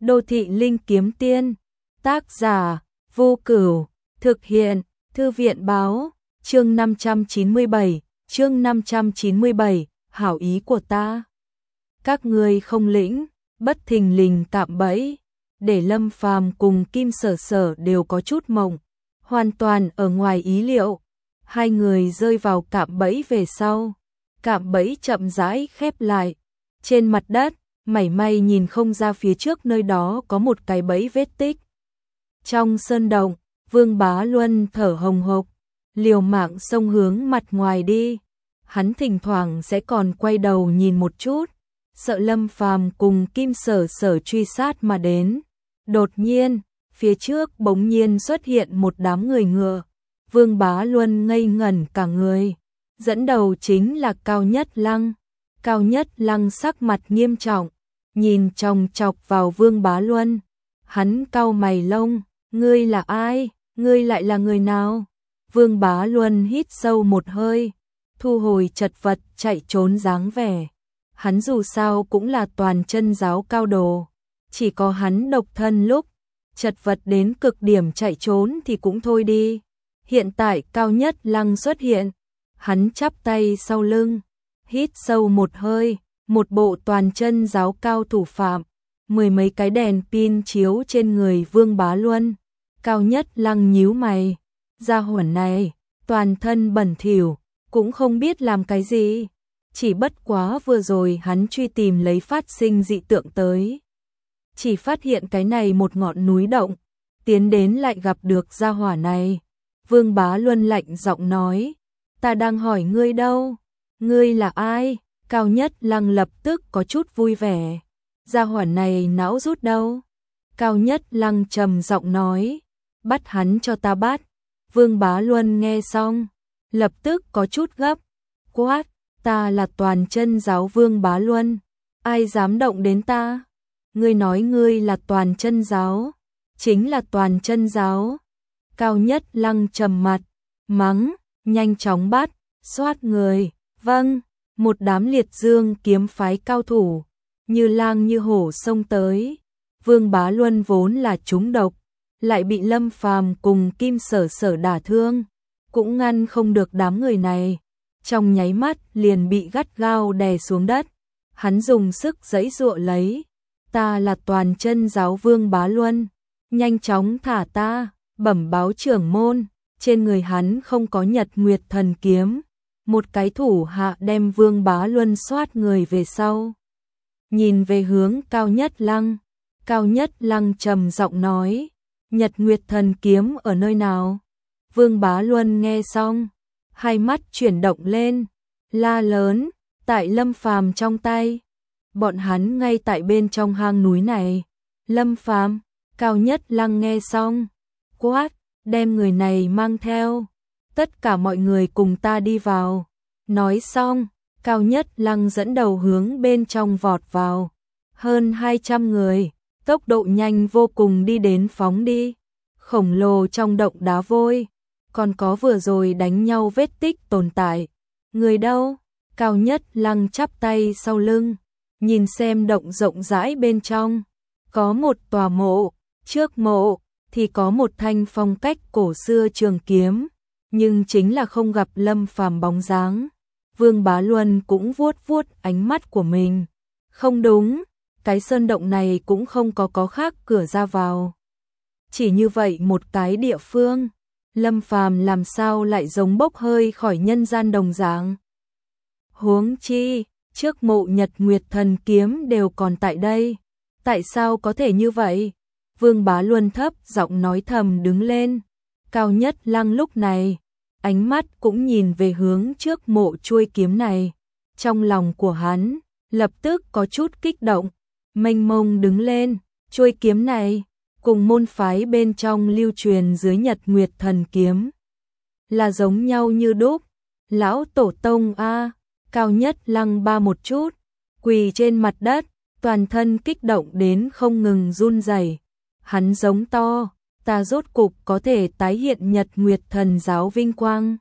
Đô thị linh kiếm tiên, tác giả, Vô Cửu, thực hiện, Thư viện báo, chương 597, hảo ý của ta. Các ngươi không lĩnh, bất thình lình cạm bẫy, để Lâm Phàm cùng Kim Sở Sở đều có chút mộng, hoàn toàn ở ngoài ý liệu. Hai người rơi vào cạm bẫy về sau, cạm bẫy chậm rãi khép lại. Trên mặt đất, mảy may nhìn không ra phía trước nơi đó có một cái bẫy vết tích. Trong sơn động, Vương Bá Luân thở hồng hộc, liều mạng xông hướng mặt ngoài đi. Hắn thỉnh thoảng sẽ còn quay đầu nhìn một chút, sợ Lâm Phàm cùng Kim Sở Sở truy sát mà đến. Đột nhiên, phía trước bỗng nhiên xuất hiện một đám người ngựa. Vương Bá Luân ngây ngẩn cả người. Dẫn đầu chính là Cao Nhất Lăng. Cao Nhất Lăng sắc mặt nghiêm trọng, nhìn chòng chọc vào Vương Bá Luân. Hắn cau mày lông, ngươi là ai? Ngươi lại là người nào? Vương Bá Luân hít sâu một hơi, thu hồi chật vật chạy trốn dáng vẻ. Hắn dù sao cũng là toàn chân giáo cao đồ, chỉ có hắn độc thân lúc chật vật đến cực điểm chạy trốn thì cũng thôi đi. Hiện tại Cao Nhất Lăng xuất hiện, hắn chắp tay sau lưng, hít sâu một hơi, một bộ toàn chân giáo cao thủ phạm, mười mấy cái đèn pin chiếu trên người Vương Bá Luân. Cao Nhất Lăng nhíu mày, gia hỏa này, toàn thân bẩn thỉu, cũng không biết làm cái gì. Chỉ bất quá vừa rồi hắn truy tìm lấy phát sinh dị tượng tới. Chỉ phát hiện cái này một ngọn núi động, tiến đến lại gặp được gia hỏa này. Vương Bá Luân lạnh giọng nói, ta đang hỏi ngươi đâu? Ngươi là ai? Cao Nhất Lăng lập tức có chút vui vẻ. Gia hỏa này não rút đâu? Cao Nhất Lăng trầm giọng nói, bắt hắn cho ta bắt. Vương Bá Luân nghe xong, lập tức có chút gấp, quát, ta là toàn chân giáo Vương Bá Luân, ai dám động đến ta? Ngươi nói ngươi là toàn chân giáo, chính là toàn chân giáo. Cao Nhất Lăng trầm mặt, mắng, nhanh chóng bắt, xoát người. Vâng, một đám liệt dương kiếm phái cao thủ, như lang như hổ xông tới. Vương Bá Luân vốn là trúng độc, lại bị Lâm Phàm cùng Kim Sở Sở đả thương, cũng ngăn không được đám người này. Trong nháy mắt liền bị gắt gao đè xuống đất. Hắn dùng sức giãy giụa lấy, ta là toàn chân giáo Vương Bá Luân, nhanh chóng thả ta, bẩm báo trưởng môn. Trên người hắn không có Nhật Nguyệt Thần Kiếm. Một cái thủ hạ đem Vương Bá Luân xoát người về sau, nhìn về hướng Cao Nhất Lăng. Cao Nhất Lăng trầm giọng nói, Nhật Nguyệt Thần Kiếm ở nơi nào? Vương Bá Luân nghe xong, hai mắt chuyển động lên, la lớn, tại Lâm Phàm trong tay. Bọn hắn ngay tại bên trong hang núi này. Lâm Phàm. Cao Nhất Lăng nghe xong, quát, đem người này mang theo. Tất cả mọi người cùng ta đi vào. Nói xong, Cao Nhất Lăng dẫn đầu hướng bên trong vọt vào. Hơn 200 người, tốc độ nhanh vô cùng đi đến phóng đi. Khổng lồ trong động đá vôi, còn có vừa rồi đánh nhau vết tích tồn tại. Người đâu? Cao Nhất Lăng chắp tay sau lưng, nhìn xem động rộng rãi bên trong. Có một tòa mộ, trước mộ thì có một thanh phong cách cổ xưa trường kiếm, nhưng chính là không gặp Lâm Phàm bóng dáng. Vương Bá Luân cũng vuốt vuốt ánh mắt của mình. Không đúng, cái sơn động này cũng không có khác cửa ra vào. Chỉ như vậy một cái địa phương, Lâm Phàm làm sao lại giống bốc hơi khỏi nhân gian đồng dạng. Huống chi, trước mộ Nhật Nguyệt Thần Kiếm đều còn tại đây. Tại sao có thể như vậy? Vương Bá Luân thấp giọng nói thầm đứng lên. Cao Nhất Lăng lúc này, ánh mắt cũng nhìn về hướng trước mộ chuôi kiếm này. Trong lòng của hắn, lập tức có chút kích động, mênh mông đứng lên. Chuôi kiếm này, cùng môn phái bên trong lưu truyền dưới Nhật Nguyệt Thần Kiếm, là giống nhau như đúc. Lão tổ tông a. Cao Nhất Lăng ba một chút, quỳ trên mặt đất, toàn thân kích động đến không ngừng run rẩy. Hắn giống to, ta rốt cục có thể tái hiện Nhật Nguyệt Thần giáo vinh quang.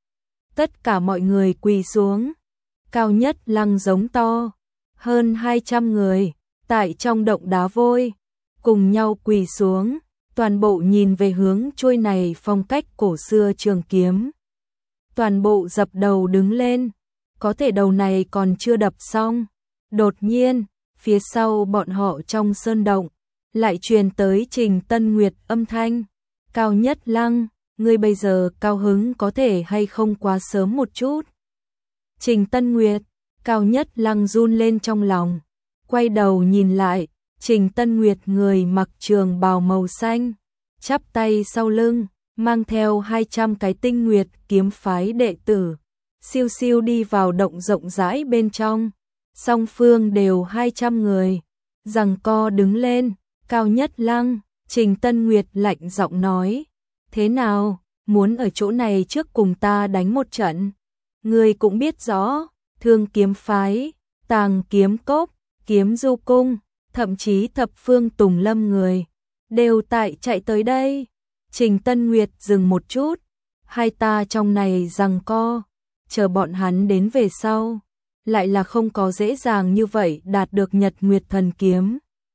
Tất cả mọi người quỳ xuống. Cao Nhất Lăng giống to, hơn 200 người, tại trong động đá vôi, cùng nhau quỳ xuống, toàn bộ nhìn về hướng chuôi này phong cách cổ xưa trường kiếm. Toàn bộ dập đầu đứng lên, có thể đầu này còn chưa đập xong. Đột nhiên, phía sau bọn họ trong sơn động, lại truyền tới Trình Tân Nguyệt âm thanh. Cao Nhất Lăng, ngươi bây giờ cao hứng có thể hay không quá sớm một chút. Trình Tân Nguyệt, Cao Nhất Lăng run lên trong lòng, quay đầu nhìn lại, Trình Tân Nguyệt người mặc trường bào màu xanh, chắp tay sau lưng, mang theo 200 cái tinh nguyệt kiếm phái đệ tử, siêu siêu đi vào động rộng rãi bên trong. Song phương đều 200 người, giằng co đứng lên. Cao Nhất Lăng, Trình Tân Nguyệt lạnh giọng nói, thế nào, muốn ở chỗ này trước cùng ta đánh một trận? Ngươi cũng biết rõ, Thương kiếm phái, Tàng kiếm cốc, Kiếm du cung, thậm chí Thập phương Tùng Lâm người, đều tại chạy tới đây. Trình Tân Nguyệt dừng một chút, hai ta trong này giằng co, chờ bọn hắn đến về sau, lại là không có dễ dàng như vậy đạt được Nhật Nguyệt thần kiếm.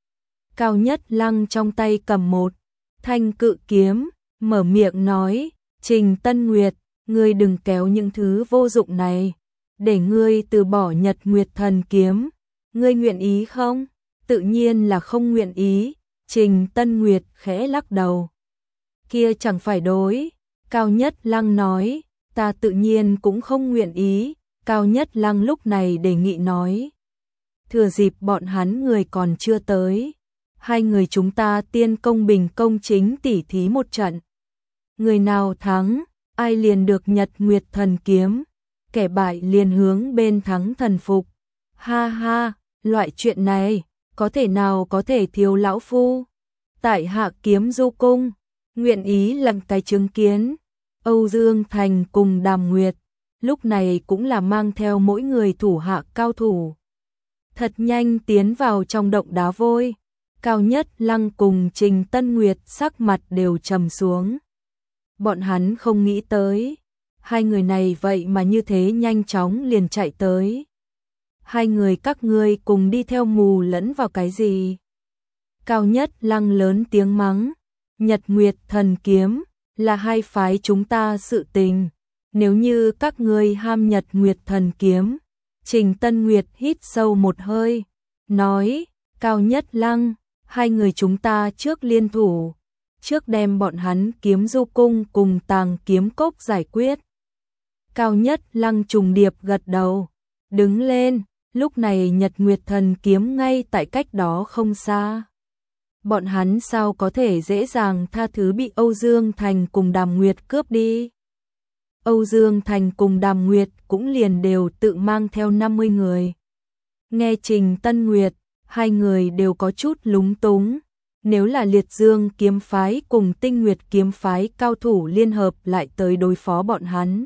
Cao Nhất Lăng trong tay cầm một thanh cự kiếm, mở miệng nói, Trình Tân Nguyệt, ngươi đừng kéo những thứ vô dụng này, để ngươi từ bỏ Nhật Nguyệt thần kiếm, ngươi nguyện ý không? Tự nhiên là không nguyện ý. Trình Tân Nguyệt khẽ lắc đầu. Kia chẳng phải đối. Cao Nhất Lăng nói, ta tự nhiên cũng không nguyện ý. Cao Nhất Lăng lúc này đề nghị nói, thừa dịp bọn hắn người còn chưa tới, hai người chúng ta tiên công bình công chính tỉ thí một trận. Người nào thắng, ai liền được Nhật Nguyệt thần kiếm, kẻ bại liền hướng bên thắng thần phục. Ha ha, loại chuyện này, có thể nào có thể thiếu lão phu. Tại hạ Kiếm du cung, nguyện ý làm cái chứng kiến. Âu Dương Thành cùng Đàm Nguyệt, lúc này cũng là mang theo mỗi người thủ hạ cao thủ. Thật nhanh tiến vào trong động đá vôi. Cao Nhất Lăng cùng Trình Tân Nguyệt sắc mặt đều trầm xuống. Bọn hắn không nghĩ tới, hai người này vậy mà như thế nhanh chóng liền chạy tới. Hai người các ngươi cùng đi theo mù lẫn vào cái gì? Cao Nhất Lăng lớn tiếng mắng, Nhật Nguyệt thần kiếm là hai phái chúng ta sự tình, nếu như các ngươi ham Nhật Nguyệt thần kiếm. Trình Tân Nguyệt hít sâu một hơi, nói, Cao Nhất Lăng, hai người chúng ta trước liên thủ, trước đem bọn hắn Kiếm du cung cùng Tàng kiếm cốc giải quyết. Cao Nhất Lăng trùng điệp gật đầu, đứng lên, lúc này Nhật Nguyệt thần kiếm ngay tại cách đó không xa. Bọn hắn sao có thể dễ dàng tha thứ bị Âu Dương Thành cùng Đàm Nguyệt cướp đi. Âu Dương Thành cùng Đàm Nguyệt cũng liền đều tự mang theo 50 người. Nghe Trình Tân Nguyệt, hai người đều có chút lúng túng. Nếu là Liệt Dương kiếm phái cùng Tinh Nguyệt kiếm phái cao thủ liên hợp lại tới đối phó bọn hắn,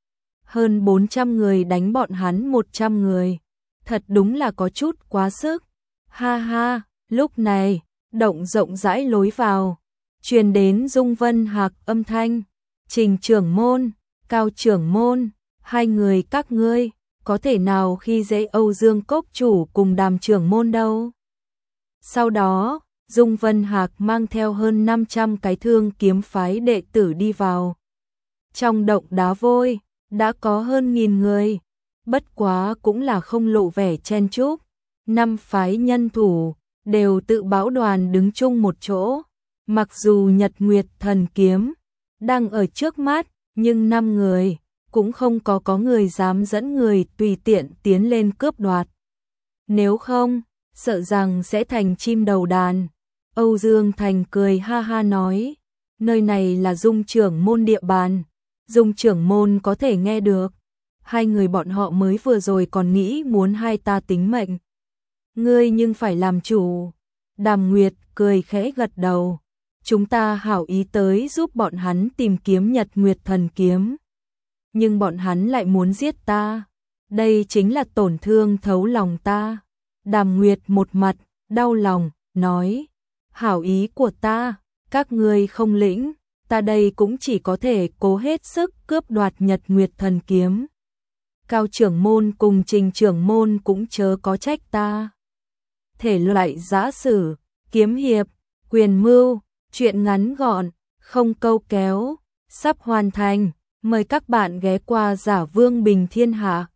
hơn 400 người đánh bọn hắn 100 người, thật đúng là có chút quá sức. Ha ha, lúc này, động rộng rãi lối vào, truyền đến Dung Vân Hạc âm thanh, Trình trưởng môn, Cao trưởng môn, hai người các ngươi, có thể nào khi dễ Âu Dương cốc chủ cùng Đàm trưởng môn đâu. Sau đó, Dung Vân Hạc mang theo hơn 500 cái Thương kiếm phái đệ tử đi vào. Trong động đá vôi, đã có hơn 1000 người, bất quá cũng là không lộ vẻ chen chúc. 5 phái nhân thủ, đều tự bảo đoàn đứng chung một chỗ. Mặc dù Nhật Nguyệt thần kiếm đang ở trước mắt, nhưng 5 người cũng không có người dám dẫn người tùy tiện tiến lên cướp đoạt. Nếu không, sợ rằng sẽ thành chim đầu đàn. Âu Dương Thành cười ha ha nói, nơi này là Dung trưởng môn địa bàn, Dung trưởng môn có thể nghe được. Hai người bọn họ mới vừa rồi còn nghĩ muốn hai ta tính mệnh. Ngươi nhưng phải làm chủ. Đàm Nguyệt cười khẽ gật đầu. Chúng ta hảo ý tới giúp bọn hắn tìm kiếm Nhật Nguyệt thần kiếm. Nhưng bọn hắn lại muốn giết ta. Đây chính là tổn thương thấu lòng ta. Đàm Nguyệt một mặt, đau lòng, nói. Hảo ý của ta, các ngươi không lĩnh. Ta đây cũng chỉ có thể cố hết sức cướp đoạt Nhật Nguyệt thần kiếm. Cao trưởng môn cùng Trình trưởng môn cũng chớ có trách ta. Thể loại giã sử, kiếm hiệp, Quyền mưu, chuyện ngắn gọn, không câu kéo, sắp hoàn thành. Mời các bạn ghé qua Giả Vương Bình Thiên Hạ.